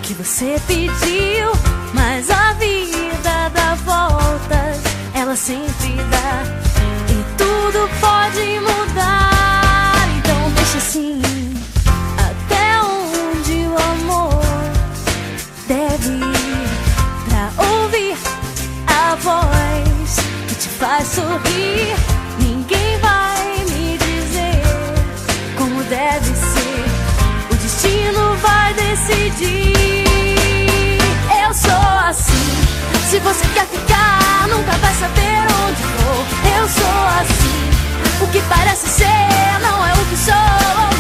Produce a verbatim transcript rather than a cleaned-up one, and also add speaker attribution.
Speaker 1: que você pediu, mas a vida dá voltas, ela sempre dá, e tudo pode mudar. Então deixa assim, até onde o amor deve ir, pra ouvir a voz que te faz sorrir. Ninguém vai me dizer como deve ser, o destino vai decidir. Eu sou assim, se você quer ficar, nunca vai saber onde vou. Eu sou assim, o que parece ser não é o que sou.